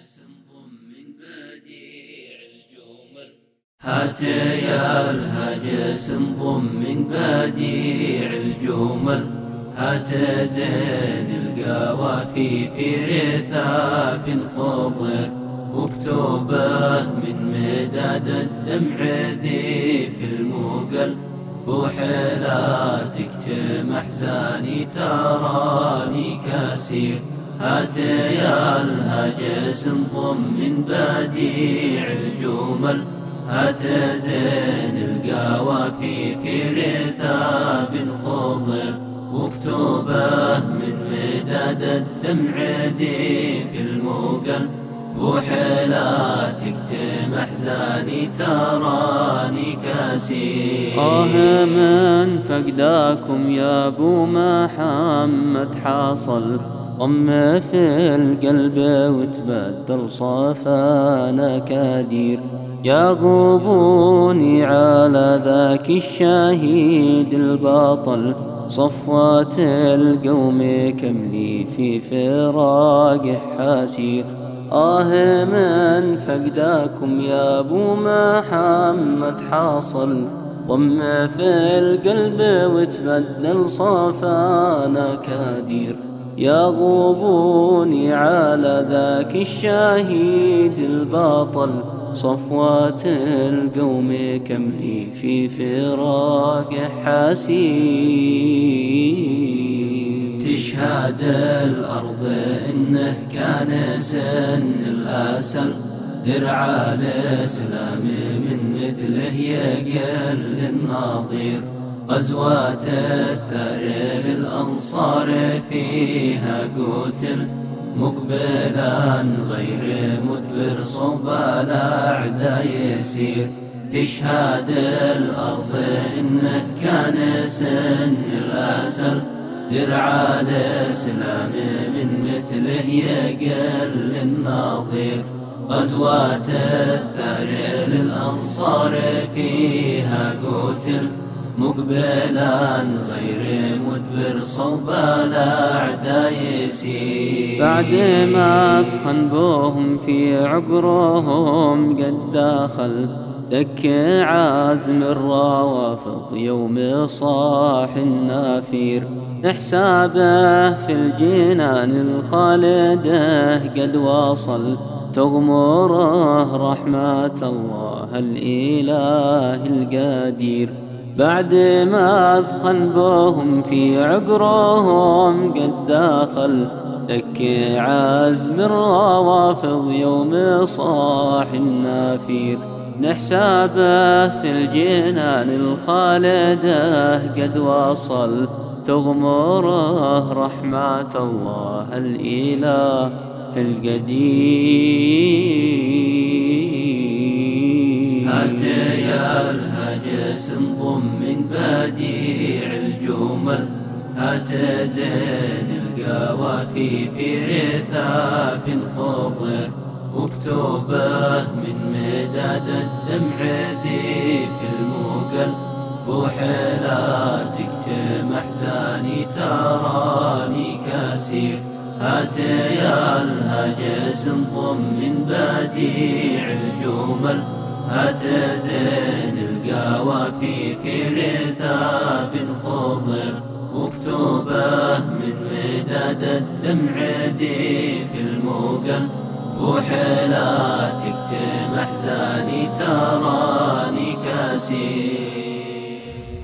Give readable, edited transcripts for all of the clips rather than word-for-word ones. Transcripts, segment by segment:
من بديع الجمل هات يا الهجس انضم من بديع الجمل هات زين القوافي في رثاب خضر واكتبه من مداد الدمع ذي في المقل بوحلا تكتم احزاني تراني كسير هات يا الهجس انضم من بديع الجمل هات زين القوافي في رثاب خضر واكتبه من مداد الدمع ذي في المقل بوحلا تكتم احزاني تراني كسير من فقداكم يا ابو محمد حاصل ضم في القلب وتبدل صفانا كدير يغوبوني على ذاك الشهيد البطل صفوة القوم كملي في فراق حاسير من فقداكم يا ابو محمد حاصل ضم في القلب وتبدل صفانا كدير يغوبوني على ذاك الشهيد البطل صفوة القوم كملي في فراق حسير تشهد الأرض إنه كان سن الأسل درع الإسلام من مثله يقل النظير غزوات الثأر للأنصار فيها قتل مقبلا غير مدبر صوب الأعداء يسير تشهد الأرض إنه كان سن الأسل درع الإسلام من مثله يقل النظير غزوات الثأر للأنصار فيها قتل مقبلا غير مدبر صوب الأعداء يسير بعد ما أثخن بهم في عقرهم قد داخل دك عزم الروافض يوم صاح النافير حسابه في الجنان الخالده قد وصل تغمره رحمة الله الإله القدير بعد ما أثخن بهم في عقرهم قد داخل دك عزم الروافض يوم صاح النافير نحسابه في الجنان الخالده قد وصل تغمره رحمة الله الإله القدير هات يا الهجس انضم من بديع الجمل هات زين القوافي في رثاب خضر واكتبه من مداد الدمع ذي في المقل بوحلا تكتم احزاني تراني كسير هات يا الهجس انضم من بديع الجمل هات زين القوافي في رثاب خضر واكتبه من مداد الدمع ذي في المقل بوحلا تكتم احزاني تراني كسير.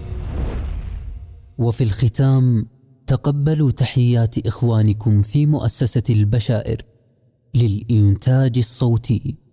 وفي الختام تقبلوا تحيات إخوانكم في مؤسسة البشائر للإنتاج الصوتي.